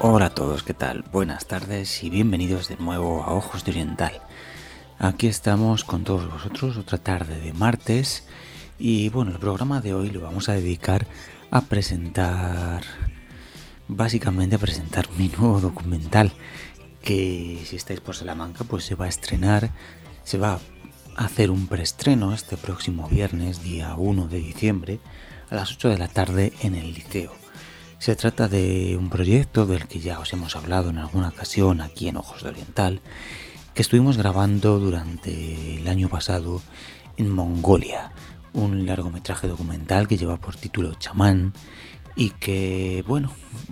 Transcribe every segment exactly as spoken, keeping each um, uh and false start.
Hola a todos, ¿qué tal? Buenas tardes y bienvenidos de nuevo a Ojos de Oriental. Aquí estamos con todos vosotros otra tarde de martes y bueno, el programa de hoy lo vamos a dedicar a presentar, básicamente a presentar mi nuevo documental que si estáis por Salamanca pues se va a estrenar, se va a hacer un preestreno este próximo viernes, día uno de diciembre, a las ocho de la tarde en el Liceo. Se trata de un proyecto del que ya os hemos hablado en alguna ocasión aquí en Ojos de Oriental, que estuvimos grabando durante el año pasado en Mongolia, un largometraje documental que lleva por título Chamán y que, bueno,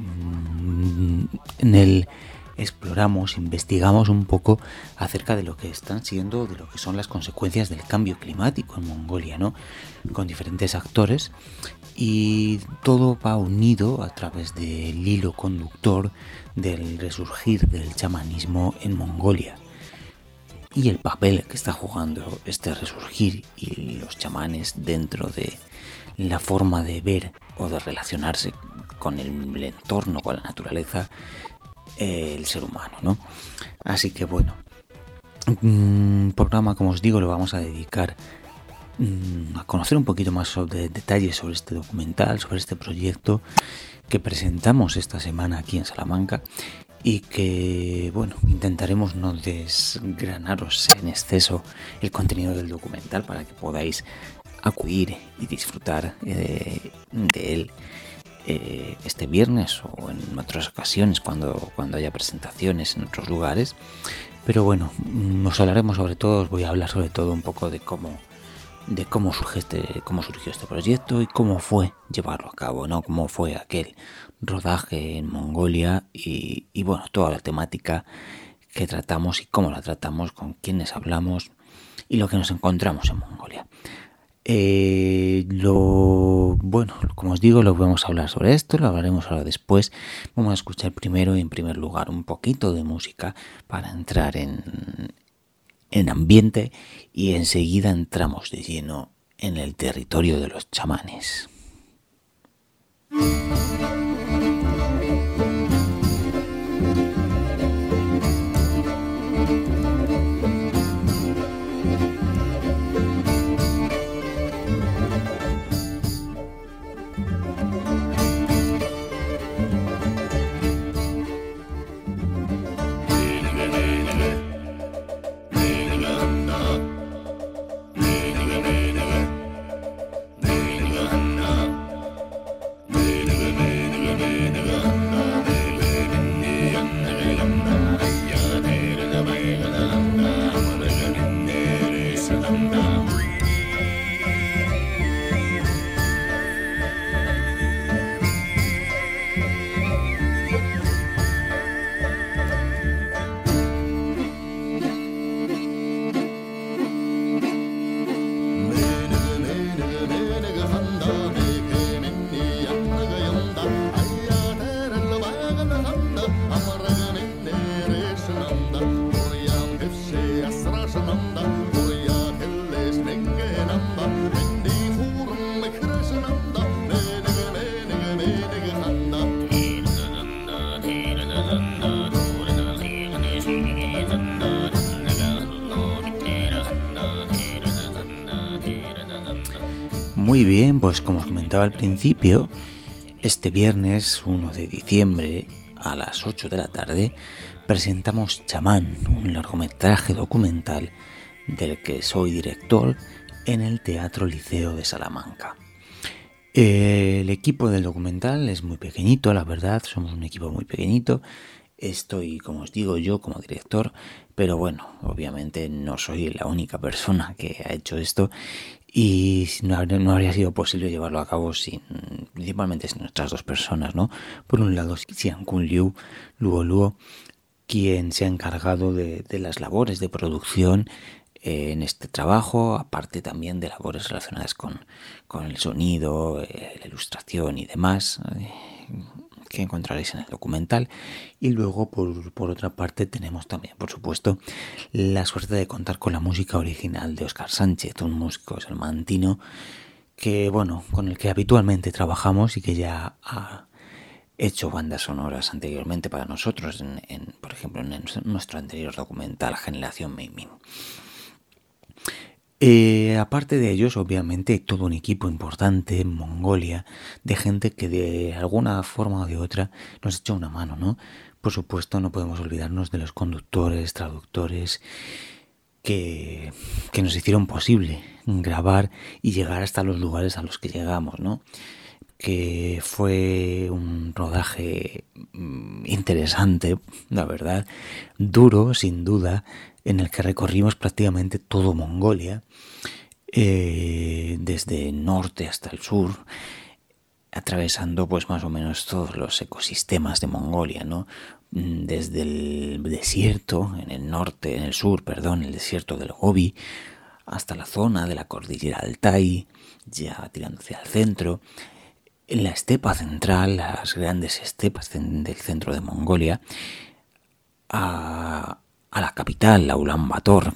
en él exploramos, investigamos un poco acerca de lo que están siendo, de lo que son las consecuencias del cambio climático en Mongolia, ¿no? Con diferentes actores. Y todo va unido a través del hilo conductor del resurgir del chamanismo en Mongolia y el papel que está jugando este resurgir y los chamanes dentro de la forma de ver o de relacionarse con el entorno, con la naturaleza, eh, el ser humano, ¿no? Así que bueno, un programa, como os digo, lo vamos a dedicar a conocer un poquito más sobre detalles sobre este documental, sobre este proyecto que presentamos esta semana aquí en Salamanca y que, bueno, intentaremos no desgranaros en exceso el contenido del documental para que podáis acudir y disfrutar eh, de él eh, este viernes o en otras ocasiones cuando, cuando haya presentaciones en otros lugares. Pero bueno, os hablaremos sobre todo, os voy a hablar sobre todo un poco de cómo de cómo surgió este, cómo surgió este proyecto y cómo fue llevarlo a cabo, ¿no? Cómo fue aquel rodaje en Mongolia y, y bueno, toda la temática que tratamos y cómo la tratamos, con quiénes hablamos y lo que nos encontramos en Mongolia. Eh, lo bueno, como os digo, lo vamos a hablar sobre esto, lo hablaremos ahora después. Vamos a escuchar primero y en primer lugar un poquito de música para entrar en en ambiente y enseguida entramos de lleno en el territorio de los chamanes. Muy bien, pues como os comentaba al principio, este viernes uno de diciembre a las ocho de la tarde presentamos Chamán, un largometraje documental del que soy director en el Teatro Liceo de Salamanca. El equipo del documental es muy pequeñito, la verdad, somos un equipo muy pequeñito. Estoy, como os digo, yo como director, pero bueno, obviamente no soy la única persona que ha hecho esto y no habría, no habría sido posible llevarlo a cabo sin, principalmente sin nuestras dos personas, ¿no? Por un lado, Xian Kun Liu, Luo Luo, quien se ha encargado de, de las labores de producción eh, en este trabajo, aparte también de labores relacionadas con, con el sonido, eh, la ilustración y demás, eh, que encontraréis en el documental. Y luego por, por otra parte tenemos también, por supuesto, la suerte de contar con la música original de Óscar Sánchez, un músico salmantino que, bueno, con el que habitualmente trabajamos y que ya ha hecho bandas sonoras anteriormente para nosotros, en, en, por ejemplo, en nuestro anterior documental Generación Mei-Ming. Eh, aparte de ellos, obviamente, hay todo un equipo importante en Mongolia de gente que de alguna forma o de otra nos echa una mano, ¿no? Por supuesto, no podemos olvidarnos de los conductores, traductores, que, que nos hicieron posible grabar y llegar hasta los lugares a los que llegamos, ¿no? Que fue un rodaje interesante, la verdad, duro, sin duda, en el que recorrimos prácticamente todo Mongolia, eh, desde el norte hasta el sur, atravesando pues más o menos todos los ecosistemas de Mongolia, ¿no? Desde el desierto, en el norte, en el sur, perdón, el desierto del Gobi, hasta la zona de la cordillera Altai, ya tirando hacia el centro, en la estepa central, las grandes estepas del centro de Mongolia, a, a la capital, a Ulan Bator,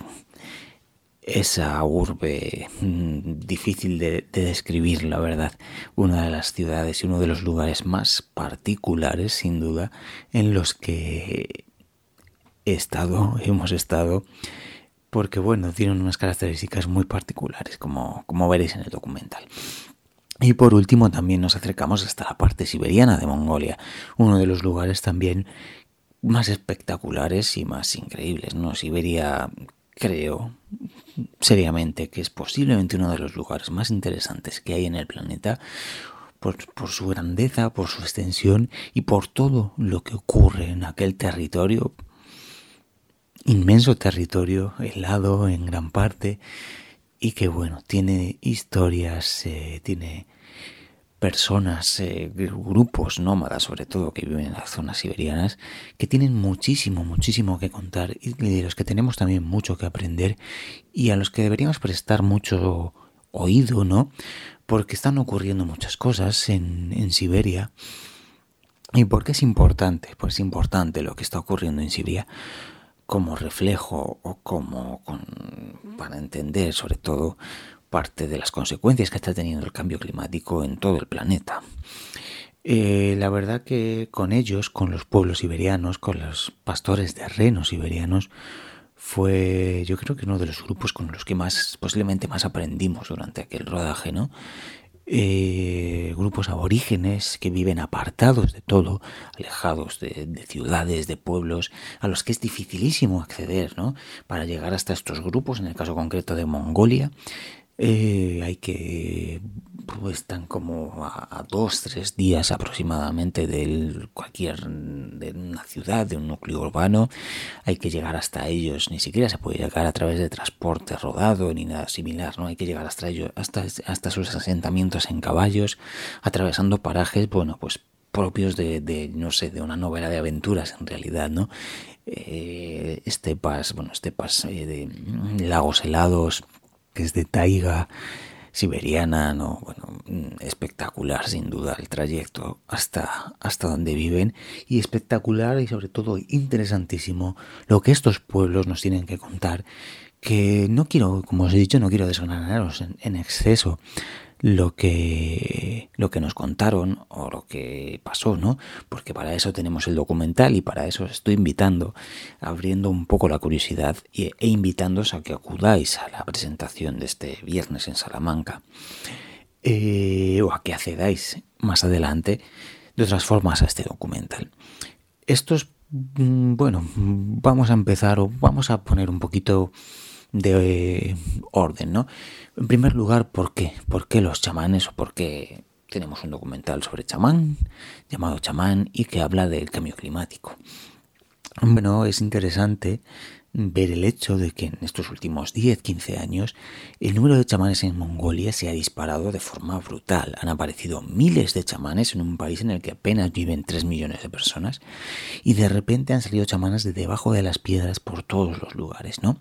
esa urbe mmm, difícil de, de describir, la verdad, una de las ciudades y uno de los lugares más particulares, sin duda, en los que he estado, hemos estado, porque bueno, tienen unas características muy particulares, como, como veréis en el documental. Y por último también nos acercamos hasta la parte siberiana de Mongolia, uno de los lugares también más espectaculares y más increíbles, ¿no? Siberia, creo seriamente que es posiblemente uno de los lugares más interesantes que hay en el planeta, por, por su grandeza, por su extensión y por todo lo que ocurre en aquel territorio, inmenso territorio, helado en gran parte, y que bueno, tiene historias, eh, tiene personas, eh, grupos nómadas sobre todo que viven en las zonas siberianas, que tienen muchísimo, muchísimo que contar y de los que tenemos también mucho que aprender y a los que deberíamos prestar mucho oído, ¿no? Porque están ocurriendo muchas cosas en, en Siberia. ¿Y por qué es importante? Pues es importante lo que está ocurriendo en Siberia como reflejo o como con, para entender sobre todo parte de las consecuencias que está teniendo el cambio climático en todo el planeta. Eh, la verdad que con ellos, con los pueblos siberianos, con los pastores de renos siberianos, fue yo creo que uno de los grupos con los que más, posiblemente más aprendimos durante aquel rodaje, ¿no? Eh, grupos aborígenes que viven apartados de todo, alejados de, de ciudades, de pueblos, a los que es dificilísimo acceder, ¿no? Para llegar hasta estos grupos, en el caso concreto de Mongolia, eh, hay que, pues están como a, a dos, tres días aproximadamente de cualquier, de una ciudad, de un núcleo urbano. Hay que llegar hasta ellos, ni siquiera se puede llegar a través de transporte rodado ni nada similar, ¿no? Hay que llegar hasta ellos, hasta, hasta sus asentamientos en caballos, atravesando parajes, bueno, pues propios de, de, no sé, de una novela de aventuras en realidad, ¿no? Eh, estepas, bueno, estepas eh, de lagos helados, que es de taiga siberiana, ¿no? Bueno, espectacular sin duda el trayecto hasta, hasta donde viven, y espectacular y sobre todo interesantísimo lo que estos pueblos nos tienen que contar, que no quiero, como os he dicho, no quiero desgranaros en, en exceso lo que lo que nos contaron o lo que pasó, ¿no? Porque para eso tenemos el documental y para eso os estoy invitando, abriendo un poco la curiosidad e, e invitándoos a que acudáis a la presentación de este viernes en Salamanca, eh, o a que accedáis más adelante de otras formas a este documental. Estos, bueno, vamos a empezar o vamos a poner un poquito de eh, orden, ¿no? En primer lugar, ¿por qué? ¿Por qué los chamanes o por qué tenemos un documental sobre chamán, llamado Chamán, y que habla del cambio climático? Bueno, es interesante ver el hecho de que en estos últimos diez, quince años el número de chamanes en Mongolia se ha disparado de forma brutal. Han aparecido miles de chamanes en un país en el que apenas viven tres millones de personas, y de repente han salido chamanes de debajo de las piedras por todos los lugares, ¿no?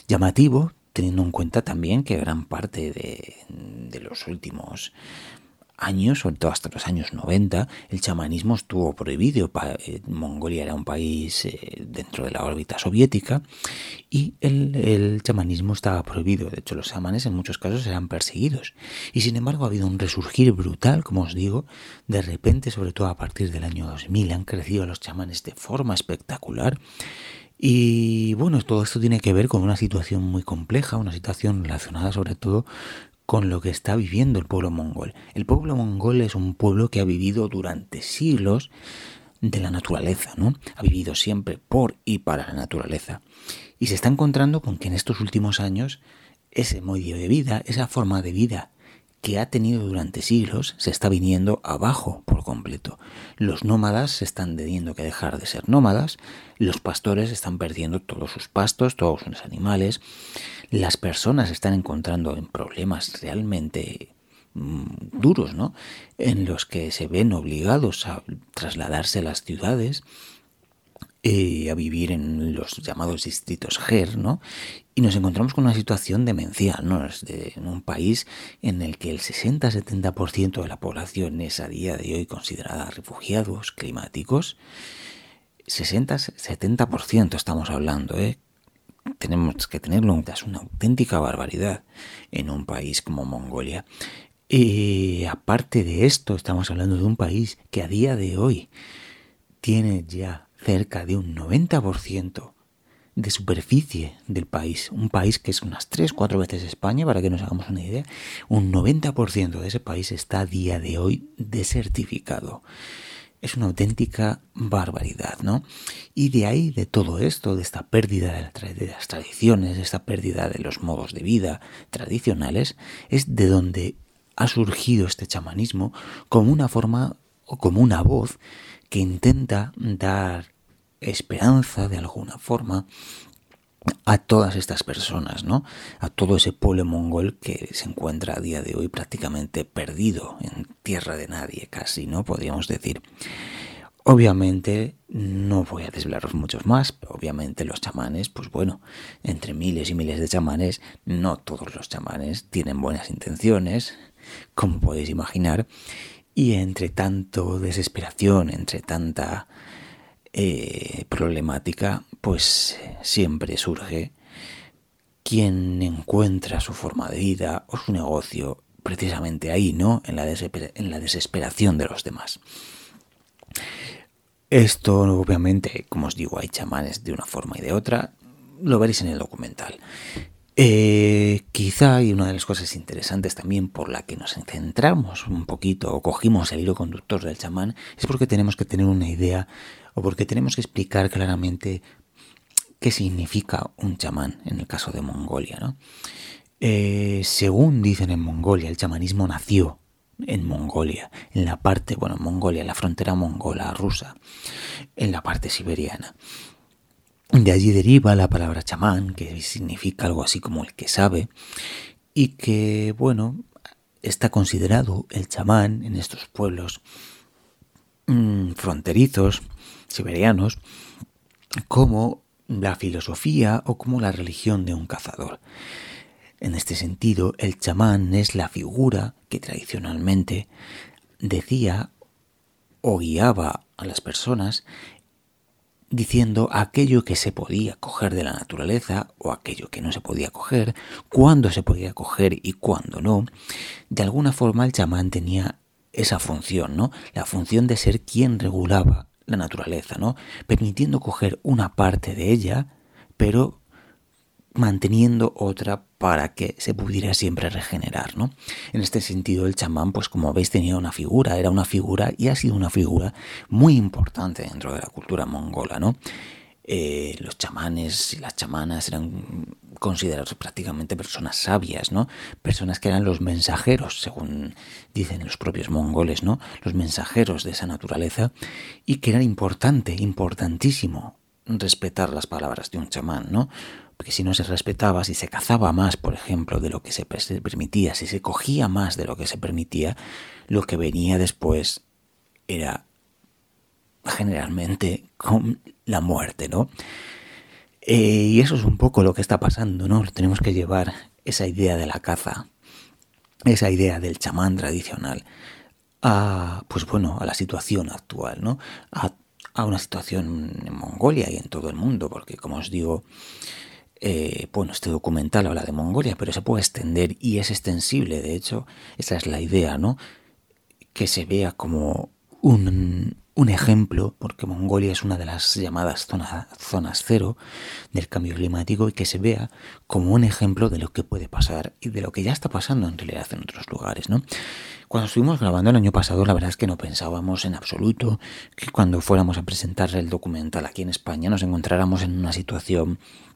Llamativo, teniendo en cuenta también que gran parte de, de los últimos años, sobre todo hasta los años noventa, el chamanismo estuvo prohibido. Mongolia era un país eh, dentro de la órbita soviética y el, el chamanismo estaba prohibido. De hecho, los chamanes en muchos casos eran perseguidos. Y sin embargo ha habido un resurgir brutal, como os digo. De repente, sobre todo a partir del año dos mil, han crecido los chamanes de forma espectacular. Y bueno, todo esto tiene que ver con una situación muy compleja, una situación relacionada sobre todo con lo que está viviendo el pueblo mongol. El pueblo mongol es un pueblo que ha vivido durante siglos de la naturaleza, ¿no? Ha vivido siempre por y para la naturaleza. Y se está encontrando con que en estos últimos años ese medio de vida, esa forma de vida que ha tenido durante siglos, se está viniendo abajo por completo. Los nómadas se están teniendo que dejar de ser nómadas, los pastores están perdiendo todos sus pastos, todos sus animales, las personas se están encontrando en problemas realmente mmm, duros, ¿no? En los que se ven obligados a trasladarse a las ciudades, Eh, a vivir en los llamados distritos G E R, ¿no? Y nos encontramos con una situación demencial, ¿no? Es de, en un país en el que el sesenta a setenta por ciento de la población es a día de hoy considerada refugiados climáticos. sesenta a setenta por ciento estamos hablando, ¿eh? Tenemos que tenerlo en cuenta, es una auténtica barbaridad en un país como Mongolia. Y aparte de esto, estamos hablando de un país que a día de hoy tiene ya cerca de un noventa por ciento de superficie del país, un país que es unas tres cuatro veces España, para que nos hagamos una idea. Un noventa por ciento de ese país está a día de hoy desertificado. Es una auténtica barbaridad, ¿no? Y de ahí, de todo esto, de esta pérdida de, la tra- de las tradiciones, de esta pérdida de los modos de vida tradicionales, es de donde ha surgido este chamanismo como una forma o como una voz que intenta dar esperanza de alguna forma a todas estas personas, ¿no? A todo ese pueblo mongol que se encuentra a día de hoy prácticamente perdido en tierra de nadie, casi, ¿no? Podríamos decir. Obviamente no voy a desvelaros muchos más, pero obviamente los chamanes, pues bueno, entre miles y miles de chamanes, no todos los chamanes tienen buenas intenciones, como podéis imaginar. Y entre tanto desesperación, entre tanta eh, problemática, pues siempre surge quien encuentra su forma de vida o su negocio precisamente ahí, ¿no? En la, desesper- en la desesperación de los demás. Esto, obviamente, como os digo, hay chamanes de una forma y de otra. Lo veréis en el documental. Eh, quizá, y una de las cosas interesantes también por la que nos centramos un poquito o cogimos el hilo conductor del chamán, es porque tenemos que tener una idea o porque tenemos que explicar claramente qué significa un chamán en el caso de Mongolia, ¿no? Eh, según dicen en Mongolia, el chamanismo nació en Mongolia, en la parte, bueno, Mongolia, en la frontera mongola rusa, en la parte siberiana. De allí deriva la palabra chamán, que significa algo así como el que sabe, y que, bueno, está considerado el chamán en estos pueblos mmm, fronterizos, siberianos, como la filosofía o como la religión de un cazador. En este sentido, el chamán es la figura que tradicionalmente decía o guiaba a las personas diciendo aquello que se podía coger de la naturaleza o aquello que no se podía coger, cuándo se podía coger y cuándo no. De alguna forma el chamán tenía esa función, ¿no? La función de ser quien regulaba la naturaleza, ¿no? Permitiendo coger una parte de ella, pero manteniendo otra para que se pudiera siempre regenerar, ¿no? En este sentido, el chamán, pues como veis, tenía una figura, era una figura y ha sido una figura muy importante dentro de la cultura mongola, ¿no? Eh, los chamanes y las chamanas eran considerados prácticamente personas sabias, ¿no? Personas que eran los mensajeros, según dicen los propios mongoles, ¿no? Los mensajeros de esa naturaleza, y que era importante, importantísimo respetar las palabras de un chamán, ¿no? Porque si no se respetaba, si se cazaba más, por ejemplo, de lo que se permitía, si se cogía más de lo que se permitía, lo que venía después era generalmente con la muerte, ¿no? Eh, y eso es un poco lo que está pasando, ¿no? Tenemos que llevar esa idea de la caza, esa idea del chamán tradicional a, pues bueno, a la situación actual, ¿no? A, a una situación en Mongolia y en todo el mundo, porque como os digo, eh, bueno, este documental habla de Mongolia, pero se puede extender y es extensible, de hecho, esa es la idea, ¿no? Que se vea como un, un ejemplo, porque Mongolia es una de las llamadas zona, zonas cero del cambio climático, y que se vea como un ejemplo de lo que puede pasar y de lo que ya está pasando en realidad en otros lugares, ¿no? Cuando estuvimos grabando el año pasado, la verdad es que no pensábamos en absoluto que cuando fuéramos a presentar el documental aquí en España nos encontráramos en una situación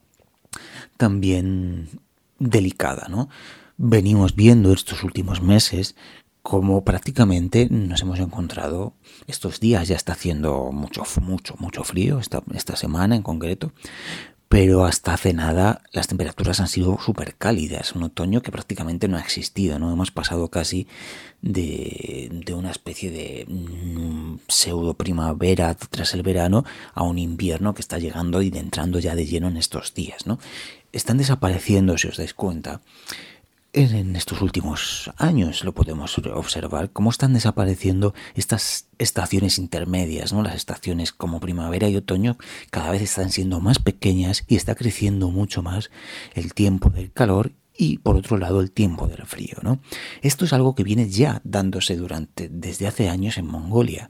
también delicada, ¿no? Venimos viendo estos últimos meses como prácticamente nos hemos encontrado estos días. Ya está haciendo mucho, mucho, mucho frío, esta, esta semana en concreto, pero hasta hace nada las temperaturas han sido súper cálidas, un otoño que prácticamente no ha existido, ¿no? Hemos pasado casi de, de una especie de mm, pseudo primavera tras el verano a un invierno que está llegando y de entrando ya de lleno en estos días, ¿no? Están desapareciendo, si os dais cuenta, en estos últimos años lo podemos observar, cómo están desapareciendo estas estaciones intermedias, ¿no? Las estaciones como primavera y otoño cada vez están siendo más pequeñas y está creciendo mucho más el tiempo del calor y, por otro lado, el tiempo del frío, ¿no? Esto es algo que viene ya dándose durante desde hace años en Mongolia,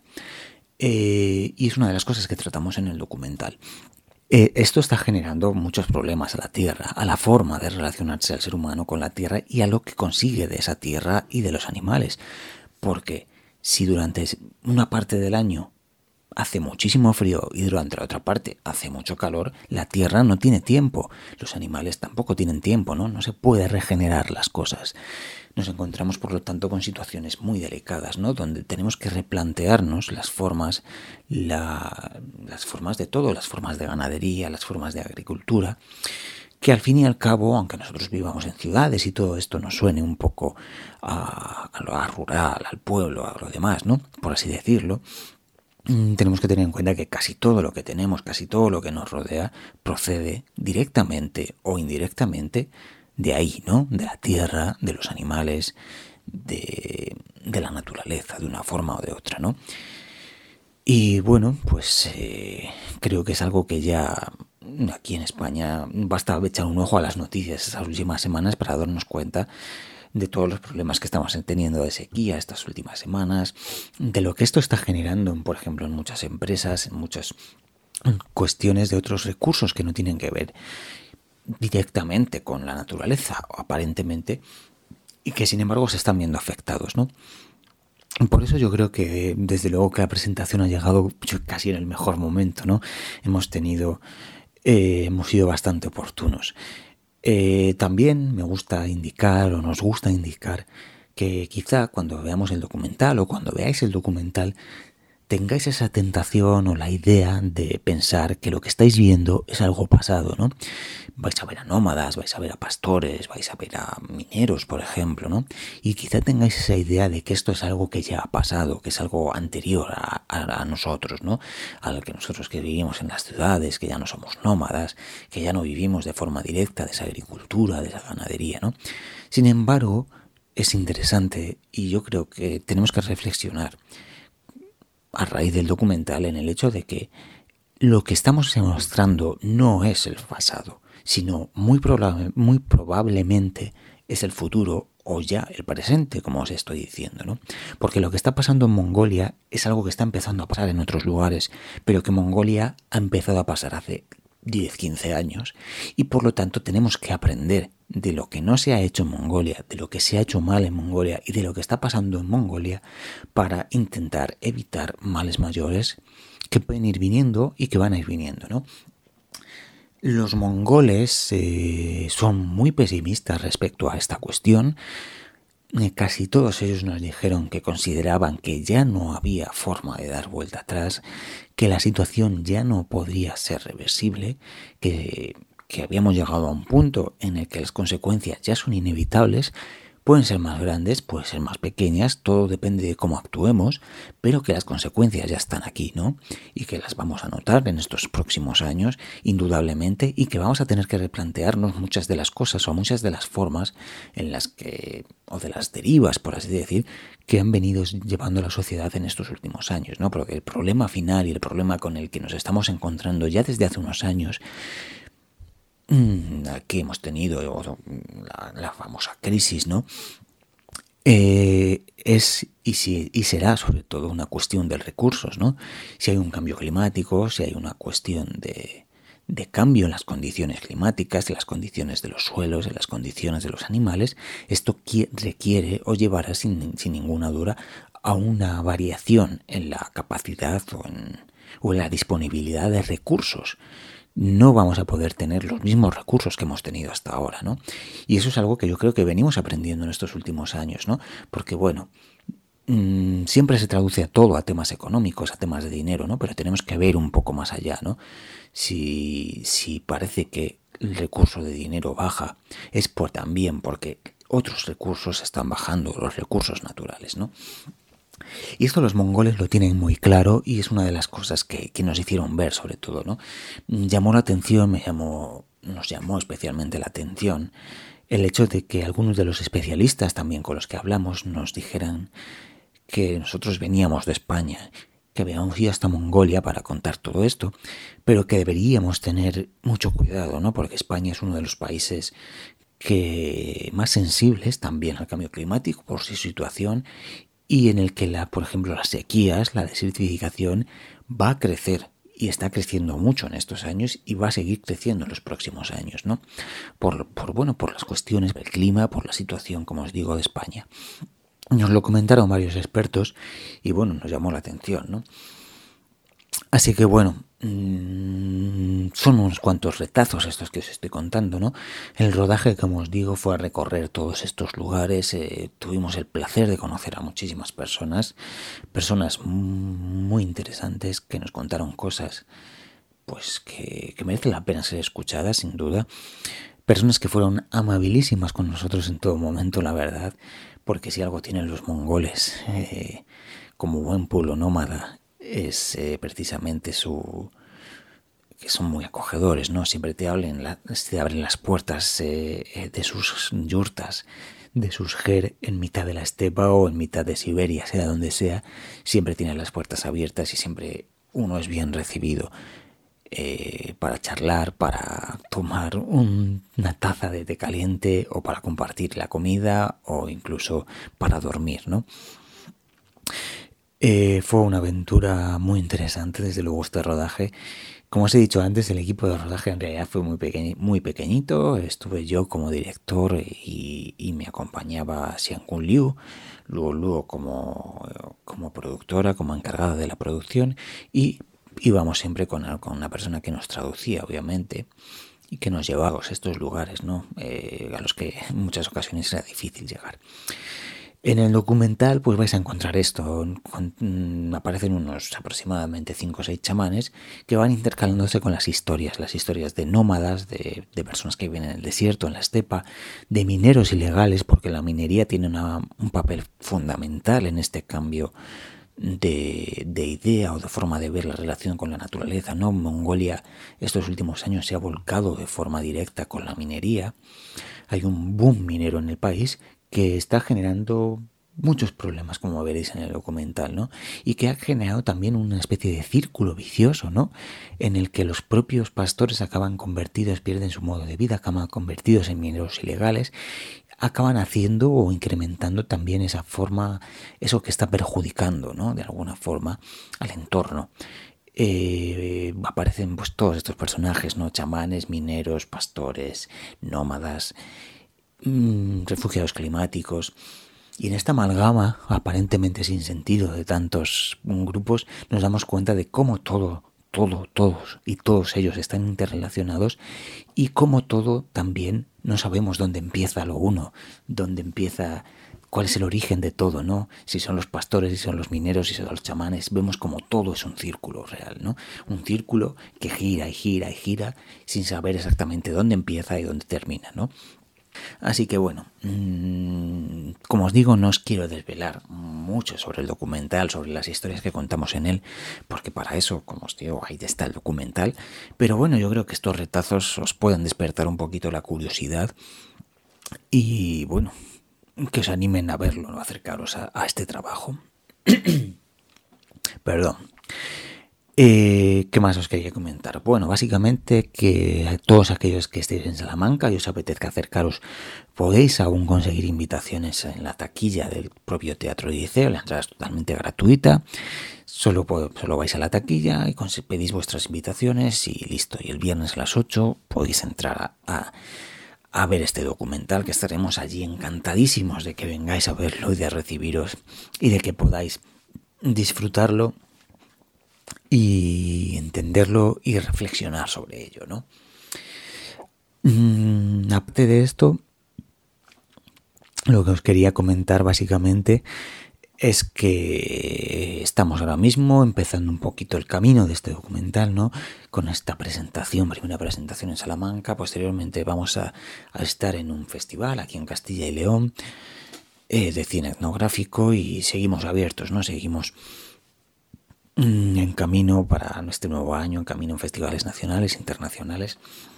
eh, y es una de las cosas que tratamos en el documental. Eh, esto está generando muchos problemas a la Tierra, a la forma de relacionarse al ser humano con la Tierra y a lo que consigue de esa Tierra y de los animales. Porque si durante una parte del año hace muchísimo frío y durante la otra parte hace mucho calor, la Tierra no tiene tiempo. Los animales tampoco tienen tiempo, ¿no? No se puede regenerar las cosas. Nos encontramos, por lo tanto, con situaciones muy delicadas, ¿no? Donde tenemos que replantearnos las formas, la, las formas de todo, las formas de ganadería, las formas de agricultura, que al fin y al cabo, aunque nosotros vivamos en ciudades y todo esto nos suene un poco a, a lo rural, al pueblo, a lo demás, ¿no? Por así decirlo, tenemos que tener en cuenta que casi todo lo que tenemos, casi todo lo que nos rodea, procede directamente o indirectamente de ahí, ¿no? De la tierra, de los animales, de, de la naturaleza, de una forma o de otra, ¿no? Y bueno, pues eh, creo que es algo que ya aquí en España basta echar un ojo a las noticias estas últimas semanas para darnos cuenta de todos los problemas que estamos teniendo de sequía estas últimas semanas, de lo que esto está generando, por ejemplo, en muchas empresas, en muchas cuestiones de otros recursos que no tienen que ver directamente con la naturaleza, o aparentemente, y que sin embargo se están viendo afectados, ¿no? Por eso yo creo que desde luego que la presentación ha llegado casi en el mejor momento, ¿no? Hemos tenido, eh, hemos sido bastante oportunos. Eh, también me gusta indicar, o nos gusta indicar, que quizá cuando veamos el documental o cuando veáis el documental tengáis esa tentación o la idea de pensar que lo que estáis viendo es algo pasado, ¿no? Vais a ver a nómadas, vais a ver a pastores, vais a ver a mineros, por ejemplo, ¿no? Y quizá tengáis esa idea de que esto es algo que ya ha pasado, que es algo anterior a, a, a nosotros, ¿no? A lo que nosotros que vivimos en las ciudades, que ya no somos nómadas, que ya no vivimos de forma directa de esa agricultura, de esa ganadería, ¿no? Sin embargo, es interesante y yo creo que tenemos que reflexionar a raíz del documental en el hecho de que lo que estamos mostrando no es el pasado, sino muy, probable, muy probablemente es el futuro o ya el presente, como os estoy diciendo, ¿no? Porque lo que está pasando en Mongolia es algo que está empezando a pasar en otros lugares, pero que Mongolia ha empezado a pasar hace diez, quince años, y por lo tanto tenemos que aprender de lo que no se ha hecho en Mongolia, de lo que se ha hecho mal en Mongolia y de lo que está pasando en Mongolia para intentar evitar males mayores que pueden ir viniendo y que van a ir viniendo, ¿no? Los mongoles eh, son muy pesimistas respecto a esta cuestión. Eh, casi todos ellos nos dijeron que consideraban que ya no había forma de dar vuelta atrás, que la situación ya no podría ser reversible, que, que habíamos llegado a un punto en el que las consecuencias ya son inevitables, Pueden ser más grandes, pueden ser más pequeñas, todo depende de cómo actuemos, pero que las consecuencias ya están aquí, ¿no? Y que las vamos a notar en estos próximos años, indudablemente, y que vamos a tener que replantearnos muchas de las cosas o muchas de las formas en las que, o de las derivas, por así decir, que han venido llevando la sociedad en estos últimos años, ¿no? Porque el problema final y el problema con el que nos estamos encontrando ya desde hace unos años, que hemos tenido la, la famosa crisis, ¿no? Eh, es y, si, y será sobre todo una cuestión de recursos, ¿no? Si hay un cambio climático, si hay una cuestión de, de cambio en las condiciones climáticas, de las condiciones de los suelos, de las condiciones de los animales, esto requiere o llevará sin, sin ninguna duda a una variación en la capacidad o en, o en la disponibilidad de recursos. No vamos a poder tener los mismos recursos que hemos tenido hasta ahora, ¿no? Y eso es algo que yo creo que venimos aprendiendo en estos últimos años, ¿no? Porque, bueno, mmm, siempre se traduce a todo, a temas económicos, a temas de dinero, ¿no? Pero tenemos que ver un poco más allá, ¿no? Si, si parece que el recurso de dinero baja, es por también porque otros recursos están bajando, los recursos naturales, ¿no? Y esto los mongoles lo tienen muy claro y es una de las cosas que, que nos hicieron ver, sobre todo, ¿no? Llamó la atención, me llamó, nos llamó especialmente la atención el hecho de que algunos de los especialistas también con los que hablamos nos dijeran que nosotros veníamos de España, que habíamos ido hasta Mongolia para contar todo esto, pero que deberíamos tener mucho cuidado, ¿no? Porque España es uno de los países que más sensibles también al cambio climático por su situación y en el que, la, por ejemplo, las sequías, la desertificación va a crecer y está creciendo mucho en estos años y va a seguir creciendo en los próximos años, ¿no? Por, por, bueno, por las cuestiones del clima, por la situación, como os digo, de España. Nos lo comentaron varios expertos y, bueno, nos llamó la atención, ¿no? Así que, bueno, mmm, son unos cuantos retazos estos que os estoy contando, ¿no? El rodaje, como os digo, fue a recorrer todos estos lugares. Eh, tuvimos el placer de conocer a muchísimas personas, personas muy interesantes que nos contaron cosas pues que, que merecen la pena ser escuchadas, sin duda. Personas que fueron amabilísimas con nosotros en todo momento, la verdad, porque si algo tienen los mongoles, eh, como buen pueblo nómada, es eh, precisamente su que son muy acogedores, ¿no? Siempre te abren, la, te abren las puertas eh, de sus yurtas, de sus ger en mitad de la estepa o en mitad de Siberia, sea donde sea, siempre tienen las puertas abiertas y siempre uno es bien recibido eh, para charlar, para tomar un, una taza de té caliente o para compartir la comida o incluso para dormir, ¿no? Eh, fue una aventura muy interesante, desde luego, este rodaje. Como os he dicho antes, el equipo de rodaje en realidad fue muy, pequeñi, muy pequeñito. Estuve yo como director y, y me acompañaba Xiangkun Liu, luego, luego como, como productora, como encargada de la producción, y íbamos siempre con, con una persona que nos traducía, obviamente, y que nos llevaba a estos lugares, ¿no? Eh, a los que en muchas ocasiones era difícil llegar. En el documental pues vais a encontrar esto, aparecen unos aproximadamente cinco o seis chamanes que van intercalándose con las historias, las historias de nómadas, de, de personas que viven en el desierto, en la estepa, de mineros ilegales, porque la minería tiene una, un papel fundamental en este cambio de, de idea o de forma de ver la relación con la naturaleza, ¿no? Mongolia estos últimos años se ha volcado de forma directa con la minería, hay un boom minero en el país que está generando muchos problemas, como veréis en el documental, ¿no? Y que ha generado también una especie de círculo vicioso, ¿no? En el que los propios pastores acaban convertidos, pierden su modo de vida, acaban convertidos en mineros ilegales, acaban haciendo o incrementando también esa forma, eso que está perjudicando, ¿no? De alguna forma al entorno. Eh, aparecen pues todos estos personajes, ¿no? Chamanes, mineros, pastores, nómadas, refugiados climáticos, y en esta amalgama aparentemente sin sentido de tantos grupos nos damos cuenta de cómo todo, todo, todos y todos ellos están interrelacionados y cómo todo también no sabemos dónde empieza lo uno, dónde empieza, cuál es el origen de todo, ¿no? Si son los pastores, si son los mineros, si son los chamanes, vemos como todo es un círculo real, ¿no? Un círculo que gira y gira y gira sin saber exactamente dónde empieza y dónde termina, ¿no? Así que bueno, mmm, como os digo, no os quiero desvelar mucho sobre el documental, sobre las historias que contamos en él, porque para eso, como os digo, ahí está el documental. Pero bueno, yo creo que estos retazos os pueden despertar un poquito la curiosidad y bueno, que os animen a verlo, ¿no? Acercaros a, a este trabajo. Perdón. Eh, ¿Qué más os quería comentar? Bueno, básicamente que todos aquellos que estéis en Salamanca y os apetezca acercaros, podéis aún conseguir invitaciones en la taquilla del propio Teatro Liceo. La entrada es totalmente gratuita. Solo, solo vais a la taquilla y pedís vuestras invitaciones y listo. Y el viernes a las ocho podéis entrar a, a, a ver este documental, que estaremos allí encantadísimos de que vengáis a verlo y de recibiros y de que podáis disfrutarlo y entenderlo y reflexionar sobre ello, ¿no? Mm, aparte de esto, lo que os quería comentar básicamente es que estamos ahora mismo empezando un poquito el camino de este documental, ¿no? Con esta presentación, primera presentación en Salamanca. Posteriormente vamos a, a estar en un festival aquí en Castilla y León eh, de cine etnográfico y seguimos abiertos, ¿no? Seguimos en camino para este nuevo año, en camino en festivales nacionales, internacionales.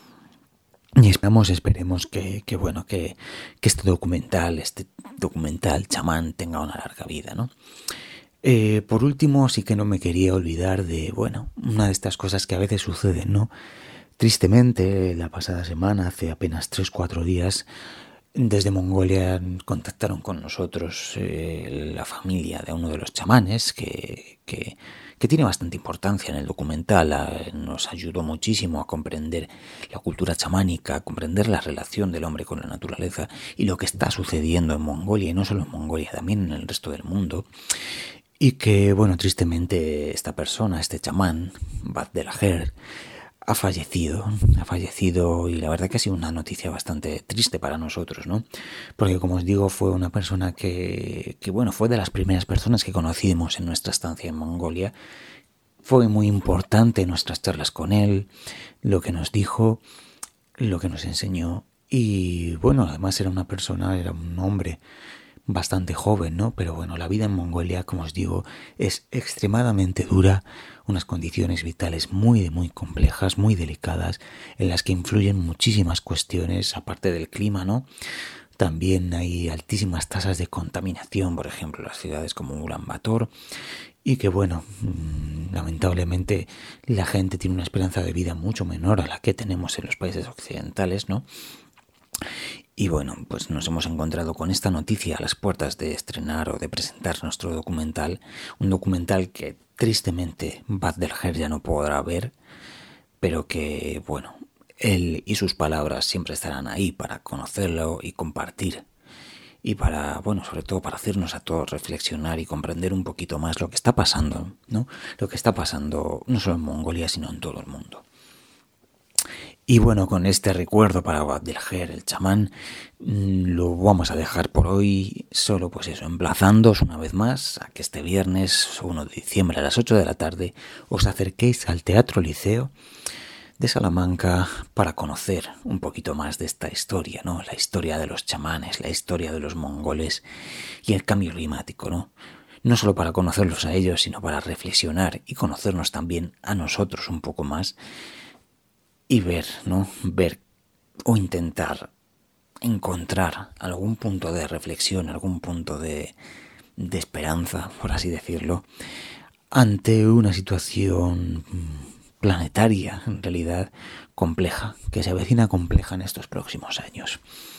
Y esperamos, esperemos que, que bueno, que, que este documental, este documental chamán tenga una larga vida, ¿no? Eh, por último, sí que no me quería olvidar de, bueno, una de estas cosas que a veces suceden, ¿no? Tristemente, la pasada semana, hace apenas tres o cuatro días, desde Mongolia contactaron con nosotros eh, la familia de uno de los chamanes que, que, que tiene bastante importancia en el documental. Eh, nos ayudó muchísimo a comprender la cultura chamánica, a comprender la relación del hombre con la naturaleza y lo que está sucediendo en Mongolia, y no solo en Mongolia, también en el resto del mundo. Y que, bueno, tristemente esta persona, este chamán, Bad de la Her, ha fallecido, ha fallecido y la verdad que ha sido una noticia bastante triste para nosotros, ¿no? Porque como os digo, fue una persona que, que bueno, fue de las primeras personas que conocimos en nuestra estancia en Mongolia. Fue muy importante nuestras charlas con él, lo que nos dijo, lo que nos enseñó y bueno, además era una persona, era un hombre bastante joven, ¿no? Pero bueno, la vida en Mongolia, como os digo, es extremadamente dura, unas condiciones vitales muy, muy complejas, muy delicadas, en las que influyen muchísimas cuestiones, aparte del clima, ¿no? También hay altísimas tasas de contaminación, por ejemplo, en las ciudades como Ulan Bator, y que bueno, lamentablemente la gente tiene una esperanza de vida mucho menor a la que tenemos en los países occidentales, ¿no? Y bueno, pues nos hemos encontrado con esta noticia a las puertas de estrenar o de presentar nuestro documental, un documental que tristemente Bad del Her ya no podrá ver, pero que bueno, él y sus palabras siempre estarán ahí para conocerlo y compartir y para, bueno, sobre todo para hacernos a todos reflexionar y comprender un poquito más lo que está pasando, ¿no? Lo que está pasando no solo en Mongolia, sino en todo el mundo. Y bueno, con este recuerdo para Bad del Her, el chamán, lo vamos a dejar por hoy, solo pues eso, emplazándoos una vez más a que este viernes uno de diciembre a las ocho de la tarde os acerquéis al Teatro Liceo de Salamanca para conocer un poquito más de esta historia, ¿no? La historia de los chamanes, la historia de los mongoles y el cambio climático, ¿no? No solo para conocerlos a ellos, sino para reflexionar y conocernos también a nosotros un poco más. Y ver, ¿no? Ver o intentar encontrar algún punto de reflexión, algún punto de, de esperanza, por así decirlo, ante una situación planetaria, en realidad, compleja, que se avecina compleja en estos próximos años.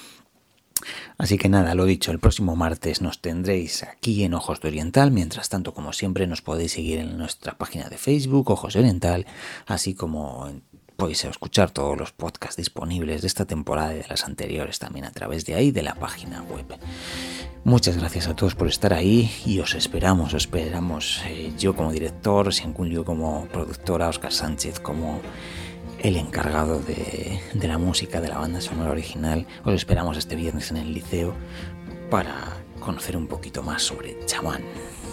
Así que nada, lo dicho, el próximo martes nos tendréis aquí en Ojos de Oriental. Mientras tanto, como siempre, nos podéis seguir en nuestra página de Facebook, Ojos de Oriental, así como en podéis escuchar todos los podcasts disponibles de esta temporada y de las anteriores también a través de ahí, de la página web. Muchas gracias a todos por estar ahí y os esperamos, os esperamos eh, yo como director, Siankunliu como productora, Óscar Sánchez como el encargado de, de la música de la banda sonora original. Os esperamos este viernes en el liceo para conocer un poquito más sobre chamán.